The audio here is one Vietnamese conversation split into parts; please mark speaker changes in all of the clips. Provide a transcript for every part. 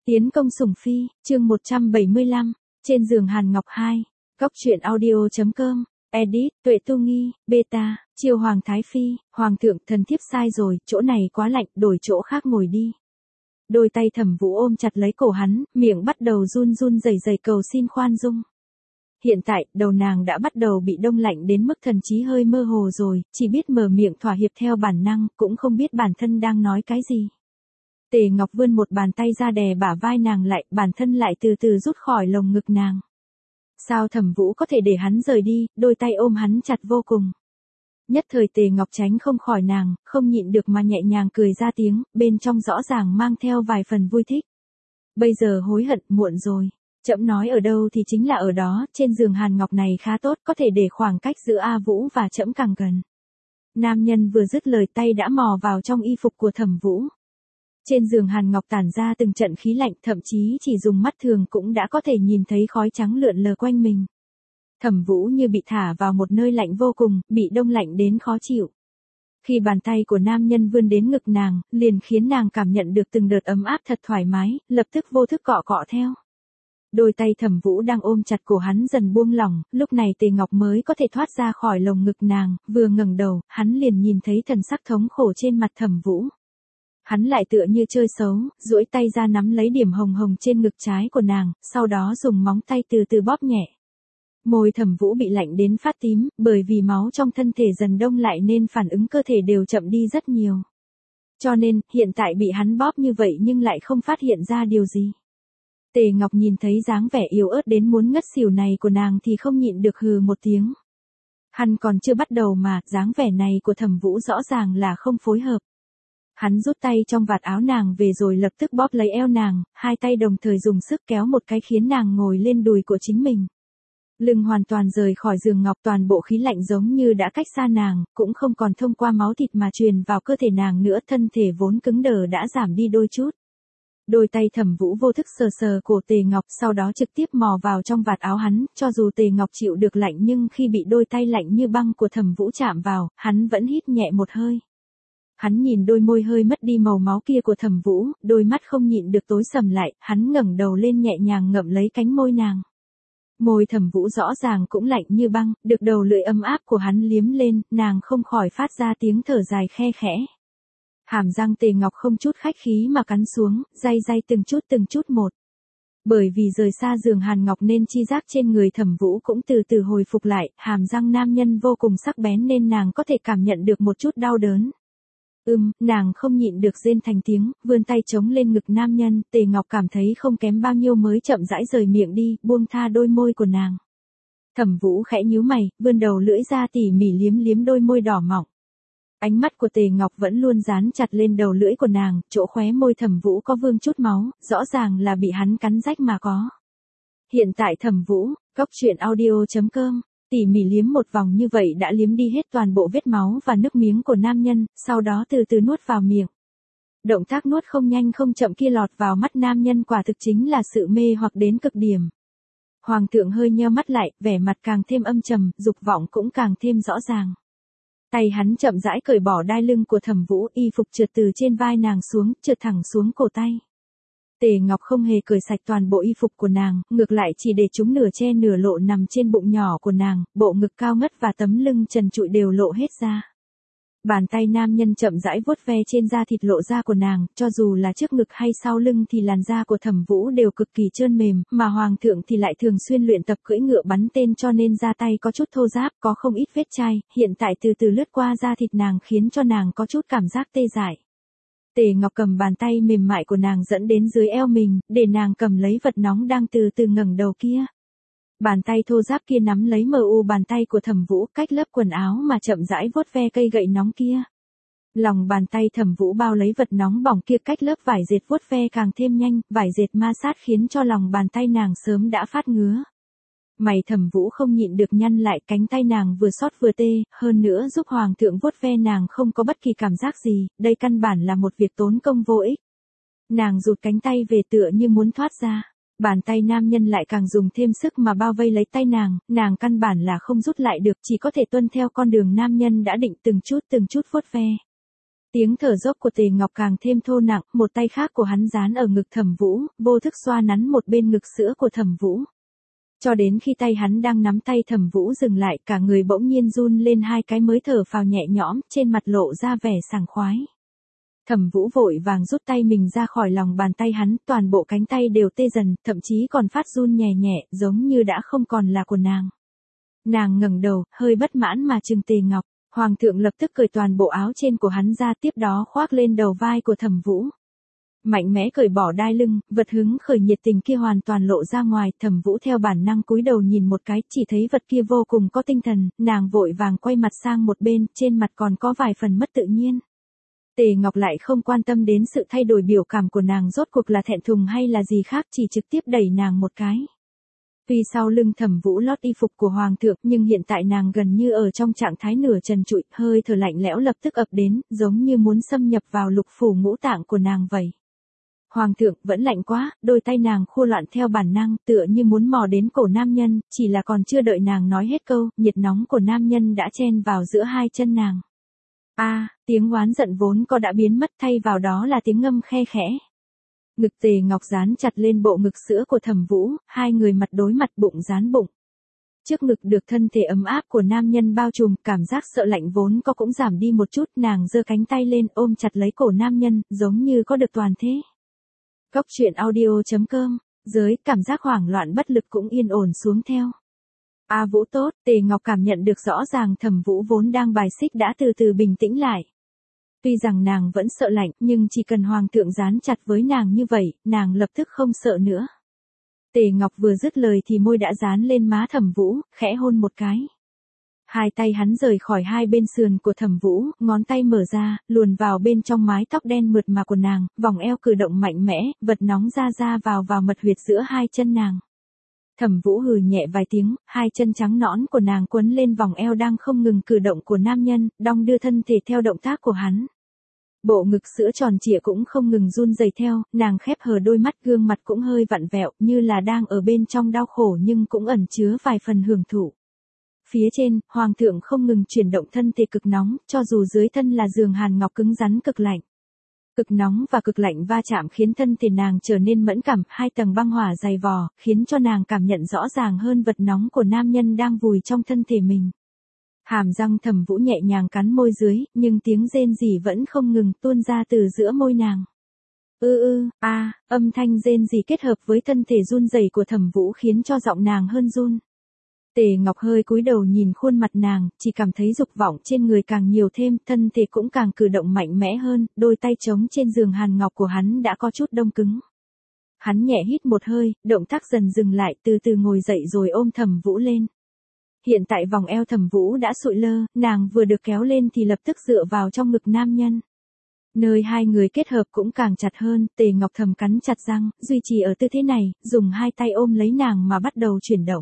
Speaker 1: Tiến công sủng phi, chương 175, trên giường Hàn Ngọc 2, góc truyện audio.com, edit, Tuệ Tu Nghi, beta, chiêu Hoàng Thái Phi, Hoàng thượng thần thiếp sai rồi, chỗ này quá lạnh, đổi chỗ khác ngồi đi. Đôi tay Thẩm Vũ ôm chặt lấy cổ hắn, miệng bắt đầu run run rẩy rẩy cầu xin khoan dung. Hiện tại, đầu nàng đã bắt đầu bị đông lạnh đến mức thần trí hơi mơ hồ rồi, chỉ biết mở miệng thỏa hiệp theo bản năng, cũng không biết bản thân đang nói cái gì. Tề Ngọc vươn một bàn tay ra đè bả vai nàng lại, bản thân lại từ từ rút khỏi lồng ngực nàng. Sao Thẩm Vũ có thể để hắn rời đi, đôi tay ôm hắn chặt vô cùng. Nhất thời Tề Ngọc tránh không khỏi nàng, không nhịn được mà nhẹ nhàng cười ra tiếng, bên trong rõ ràng mang theo vài phần vui thích. Bây giờ hối hận, muộn rồi. Trẫm nói ở đâu thì chính là ở đó, trên giường Hàn Ngọc này khá tốt, có thể để khoảng cách giữa A Vũ và trẫm càng gần. Nam nhân vừa dứt lời tay đã mò vào trong y phục của Thẩm Vũ. Trên giường Hàn Ngọc tản ra từng trận khí lạnh, thậm chí chỉ dùng mắt thường cũng đã có thể nhìn thấy khói trắng lượn lờ quanh mình. Thẩm Vũ như bị thả vào một nơi lạnh vô cùng, bị đông lạnh đến khó chịu. Khi bàn tay của nam nhân vươn đến ngực nàng, liền khiến nàng cảm nhận được từng đợt ấm áp thật thoải mái, lập tức vô thức cọ cọ theo. Đôi tay Thẩm Vũ đang ôm chặt cổ hắn dần buông lỏng, lúc này Tề Ngọc mới có thể thoát ra khỏi lồng ngực nàng, vừa ngẩng đầu, hắn liền nhìn thấy thần sắc thống khổ trên mặt Thẩm Vũ. Hắn lại tựa như chơi xấu, duỗi tay ra nắm lấy điểm hồng hồng trên ngực trái của nàng, sau đó dùng móng tay từ từ bóp nhẹ. Môi Thẩm Vũ bị lạnh đến phát tím, bởi vì máu trong thân thể dần đông lại nên phản ứng cơ thể đều chậm đi rất nhiều. Cho nên, hiện tại bị hắn bóp như vậy nhưng lại không phát hiện ra điều gì. Tề Ngọc nhìn thấy dáng vẻ yếu ớt đến muốn ngất xỉu này của nàng thì không nhịn được hừ một tiếng. Hắn còn chưa bắt đầu mà, dáng vẻ này của Thẩm Vũ rõ ràng là không phối hợp. Hắn rút tay trong vạt áo nàng về rồi lập tức bóp lấy eo nàng, hai tay đồng thời dùng sức kéo một cái khiến nàng ngồi lên đùi của chính mình. Lưng hoàn toàn rời khỏi giường ngọc, toàn bộ khí lạnh giống như đã cách xa nàng, cũng không còn thông qua máu thịt mà truyền vào cơ thể nàng nữa, thân thể vốn cứng đờ đã giảm đi đôi chút. Đôi tay Thẩm Vũ vô thức sờ sờ cổ Tề Ngọc, sau đó trực tiếp mò vào trong vạt áo hắn, cho dù Tề Ngọc chịu được lạnh nhưng khi bị đôi tay lạnh như băng của Thẩm Vũ chạm vào, hắn vẫn hít nhẹ một hơi. Hắn nhìn đôi môi hơi mất đi màu máu kia của Thẩm Vũ, đôi mắt không nhịn được tối sầm lại, hắn ngẩng đầu lên nhẹ nhàng ngậm lấy cánh môi nàng. Môi Thẩm Vũ rõ ràng cũng lạnh như băng, được đầu lưỡi ấm áp của hắn liếm lên, nàng không khỏi phát ra tiếng thở dài khe khẽ. Hàm răng Tề Ngọc không chút khách khí mà cắn xuống, day từng chút một. Bởi vì rời xa giường Hàn Ngọc nên chi giác trên người Thẩm Vũ cũng từ từ hồi phục lại, hàm răng nam nhân vô cùng sắc bén nên nàng có thể cảm nhận được một chút đau đớn. Nàng không nhịn được rên thành tiếng, vươn tay chống lên ngực nam nhân, Tề Ngọc cảm thấy không kém bao nhiêu mới chậm rãi rời miệng đi, buông tha đôi môi của nàng. Thẩm Vũ khẽ nhíu mày, vươn đầu lưỡi ra tỉ mỉ liếm liếm đôi môi đỏ mọng. Ánh mắt của Tề Ngọc vẫn luôn dán chặt lên đầu lưỡi của nàng, chỗ khóe môi Thẩm Vũ có vương chút máu, rõ ràng là bị hắn cắn rách mà có. Hiện tại Thẩm Vũ, góc truyện audio.com, tỉ mỉ liếm một vòng như vậy đã liếm đi hết toàn bộ vết máu và nước miếng của nam nhân, sau đó từ từ nuốt vào miệng. Động tác nuốt không nhanh không chậm kia lọt vào mắt nam nhân quả thực chính là sự mê hoặc đến cực điểm. Hoàng thượng hơi nheo mắt lại, vẻ mặt càng thêm âm trầm, dục vọng cũng càng thêm rõ ràng. Tay hắn chậm rãi cởi bỏ đai lưng của Thẩm Vũ, y phục trượt từ trên vai nàng xuống, trượt thẳng xuống cổ tay. Tề Ngọc không hề cởi sạch toàn bộ y phục của nàng, ngược lại chỉ để chúng nửa che nửa lộ nằm trên bụng nhỏ của nàng, bộ ngực cao ngất và tấm lưng trần trụi đều lộ hết ra. Bàn tay nam nhân chậm rãi vuốt ve trên da thịt lộ ra của nàng, cho dù là trước ngực hay sau lưng thì làn da của Thẩm Vũ đều cực kỳ trơn mềm, mà hoàng thượng thì lại thường xuyên luyện tập cưỡi ngựa bắn tên cho nên da tay có chút thô ráp, có không ít vết chai, hiện tại từ từ lướt qua da thịt nàng khiến cho nàng có chút cảm giác tê dại. Tề Ngọc cầm bàn tay mềm mại của nàng dẫn đến dưới eo mình, để nàng cầm lấy vật nóng đang từ từ ngẩng đầu kia. Bàn tay thô ráp kia nắm lấy bàn tay của Thẩm Vũ, cách lớp quần áo mà chậm rãi vuốt ve cây gậy nóng kia. Lòng bàn tay Thẩm Vũ bao lấy vật nóng bỏng kia, cách lớp vải dệt vuốt ve càng thêm nhanh, vải dệt ma sát khiến cho lòng bàn tay nàng sớm đã phát ngứa. Mày Thẩm Vũ không nhịn được nhăn lại, cánh tay nàng vừa xót vừa tê, hơn nữa giúp hoàng thượng vuốt ve nàng không có bất kỳ cảm giác gì, đây căn bản là một việc tốn công vô ích. Nàng rụt cánh tay về tựa như muốn thoát ra, bàn tay nam nhân lại càng dùng thêm sức mà bao vây lấy tay nàng căn bản là không rút lại được, chỉ có thể tuân theo con đường nam nhân đã định từng chút vuốt ve. Tiếng thở dốc của Tề Ngọc càng thêm thô nặng, một tay khác của hắn dán ở ngực Thẩm Vũ, vô thức xoa nắn một bên ngực sữa của Thẩm Vũ. Cho đến khi tay hắn đang nắm tay Thẩm Vũ dừng lại, cả người bỗng nhiên run lên hai cái mới thở phào nhẹ nhõm, trên mặt lộ ra vẻ sảng khoái. Thẩm Vũ vội vàng rút tay mình ra khỏi lòng bàn tay hắn, toàn bộ cánh tay đều tê dần, thậm chí còn phát run nhẹ nhẹ, giống như đã không còn là của nàng. Nàng ngẩng đầu, hơi bất mãn mà trừng Tề Ngọc. Hoàng thượng lập tức cởi toàn bộ áo trên của hắn ra, tiếp đó khoác lên đầu vai của Thẩm Vũ. Mạnh mẽ cởi bỏ đai lưng, vật hứng khởi nhiệt tình kia hoàn toàn lộ ra ngoài, Thẩm Vũ theo bản năng cúi đầu nhìn một cái, chỉ thấy vật kia vô cùng có tinh thần, nàng vội vàng quay mặt sang một bên, trên mặt còn có vài phần mất tự nhiên. Tề Ngọc lại không quan tâm đến sự thay đổi biểu cảm của nàng rốt cuộc là thẹn thùng hay là gì khác, chỉ trực tiếp đẩy nàng một cái. Tuy sau lưng Thẩm Vũ lót y phục của Hoàng thượng, nhưng hiện tại nàng gần như ở trong trạng thái nửa trần trụi, hơi thở lạnh lẽo lập tức ập đến, giống như muốn xâm nhập vào lục phủ ngũ tạng của nàng vậy. Hoàng thượng vẫn lạnh quá, đôi tay nàng khua loạn theo bản năng, tựa như muốn mò đến cổ nam nhân, chỉ là còn chưa đợi nàng nói hết câu, nhiệt nóng của nam nhân đã chen vào giữa hai chân nàng. Tiếng oán giận vốn có đã biến mất, thay vào đó là tiếng ngâm khe khẽ. Ngực Tề Ngọc dán chặt lên bộ ngực sữa của Thẩm Vũ, hai người mặt đối mặt, bụng dán bụng. Trước ngực được thân thể ấm áp của nam nhân bao trùm, cảm giác sợ lạnh vốn có cũng giảm đi một chút, nàng giơ cánh tay lên ôm chặt lấy cổ nam nhân, giống như có được toàn thế. Góc truyện audio.com, giới cảm giác hoảng loạn bất lực cũng yên ổn xuống theo. Vũ tốt, Tề Ngọc cảm nhận được rõ ràng Thẩm Vũ vốn đang bài xích đã từ từ bình tĩnh lại. Tuy rằng nàng vẫn sợ lạnh, nhưng chỉ cần Hoàng thượng dán chặt với nàng như vậy, nàng lập tức không sợ nữa. Tề Ngọc vừa dứt lời thì môi đã dán lên má Thẩm Vũ, khẽ hôn một cái. Hai tay hắn rời khỏi hai bên sườn của Thẩm Vũ, ngón tay mở ra, luồn vào bên trong mái tóc đen mượt mà của nàng, vòng eo cử động mạnh mẽ, vật nóng ra vào mật huyệt giữa hai chân nàng. Thẩm Vũ hừ nhẹ vài tiếng, hai chân trắng nõn của nàng quấn lên vòng eo đang không ngừng cử động của nam nhân, đong đưa thân thể theo động tác của hắn. Bộ ngực sữa tròn trịa cũng không ngừng run rẩy theo, nàng khép hờ đôi mắt, gương mặt cũng hơi vặn vẹo, như là đang ở bên trong đau khổ nhưng cũng ẩn chứa vài phần hưởng thụ. Phía trên, Hoàng thượng không ngừng chuyển động thân thể cực nóng, cho dù dưới thân là giường hàn ngọc cứng rắn cực lạnh. Cực nóng và cực lạnh va chạm khiến thân thể nàng trở nên mẫn cảm, hai tầng băng hỏa dày vò, khiến cho nàng cảm nhận rõ ràng hơn vật nóng của nam nhân đang vùi trong thân thể mình. Hàm răng Thẩm Vũ nhẹ nhàng cắn môi dưới, nhưng tiếng rên rỉ vẫn không ngừng tuôn ra từ giữa môi nàng. Âm thanh rên rỉ kết hợp với thân thể run rẩy của Thẩm Vũ khiến cho giọng nàng hơn run. Tề Ngọc hơi cúi đầu nhìn khuôn mặt nàng, chỉ cảm thấy dục vọng trên người càng nhiều thêm, thân thể cũng càng cử động mạnh mẽ hơn, đôi tay trống trên giường hàn ngọc của hắn đã có chút đông cứng. Hắn nhẹ hít một hơi, động tác dần dừng lại, từ từ ngồi dậy rồi ôm Thẩm Vũ lên. Hiện tại vòng eo Thẩm Vũ đã sụi lơ, nàng vừa được kéo lên thì lập tức dựa vào trong ngực nam nhân. Nơi hai người kết hợp cũng càng chặt hơn, Tề Ngọc thầm cắn chặt răng, duy trì ở tư thế này, dùng hai tay ôm lấy nàng mà bắt đầu chuyển động.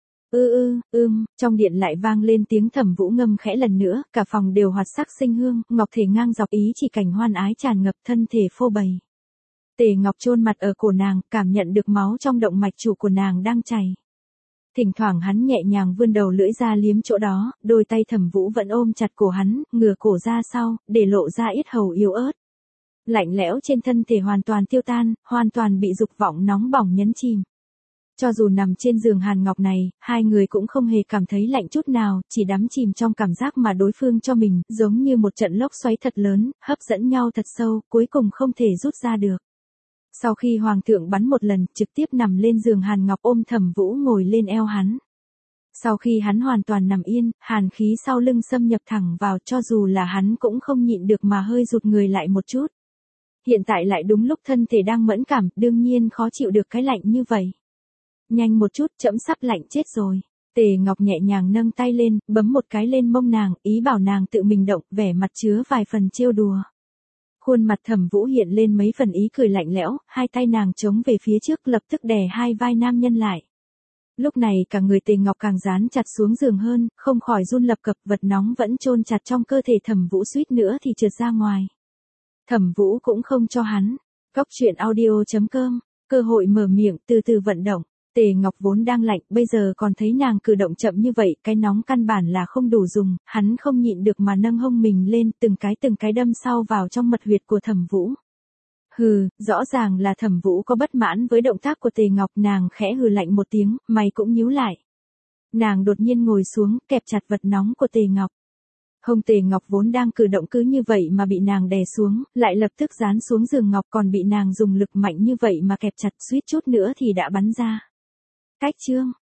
Speaker 1: Trong điện lại vang lên tiếng Thẩm Vũ ngâm khẽ lần nữa, cả phòng đều hoạt sắc sinh hương, ngọc thể ngang dọc ý chỉ cảnh hoan ái tràn ngập, thân thể phô bày. Tề Ngọc chôn mặt ở cổ nàng, cảm nhận được máu trong động mạch chủ của nàng đang chảy. Thỉnh thoảng hắn nhẹ nhàng vươn đầu lưỡi ra liếm chỗ đó, đôi tay Thẩm Vũ vẫn ôm chặt cổ hắn, ngửa cổ ra sau, để lộ ra yết hầu yếu ớt. Lạnh lẽo trên thân thể hoàn toàn tiêu tan, hoàn toàn bị dục vọng nóng bỏng nhấn chìm. Cho dù nằm trên giường hàn ngọc này, hai người cũng không hề cảm thấy lạnh chút nào, chỉ đắm chìm trong cảm giác mà đối phương cho mình, giống như một trận lốc xoáy thật lớn, hấp dẫn nhau thật sâu, cuối cùng không thể rút ra được. Sau khi Hoàng thượng bắn một lần, trực tiếp nằm lên giường hàn ngọc ôm Thẩm Vũ ngồi lên eo hắn. Sau khi hắn hoàn toàn nằm yên, hàn khí sau lưng xâm nhập thẳng vào, cho dù là hắn cũng không nhịn được mà hơi rụt người lại một chút. Hiện tại lại đúng lúc thân thể đang mẫn cảm, đương nhiên khó chịu được cái lạnh như vậy. Nhanh một chút, trẫm sắp lạnh chết rồi. Tề Ngọc nhẹ nhàng nâng tay lên, bấm một cái lên mông nàng, ý bảo nàng tự mình động, vẻ mặt chứa vài phần trêu đùa. Khuôn mặt Thẩm Vũ hiện lên mấy phần ý cười lạnh lẽo, hai tay nàng chống về phía trước lập tức đè hai vai nam nhân lại. Lúc này cả người Tề Ngọc càng dán chặt xuống giường hơn, không khỏi run lập cập, vật nóng vẫn chôn chặt trong cơ thể Thẩm Vũ suýt nữa thì trượt ra ngoài. Thẩm Vũ cũng không cho hắn. Góc truyện audio.com, cơ hội mở miệng từ từ vận động. Tề Ngọc vốn đang lạnh, bây giờ còn thấy nàng cử động chậm như vậy, cái nóng căn bản là không đủ dùng, hắn không nhịn được mà nâng hông mình lên, từng cái đâm sau vào trong mật huyệt của Thẩm Vũ. Hừ, rõ ràng là Thẩm Vũ có bất mãn với động tác của Tề Ngọc, nàng khẽ hừ lạnh một tiếng, mày cũng nhíu lại. Nàng đột nhiên ngồi xuống, kẹp chặt vật nóng của Tề Ngọc. Hông Tề Ngọc vốn đang cử động cứ như vậy mà bị nàng đè xuống, lại lập tức dán xuống giường ngọc, còn bị nàng dùng lực mạnh như vậy mà kẹp chặt, suýt chút nữa thì đã bắn ra. Cách chương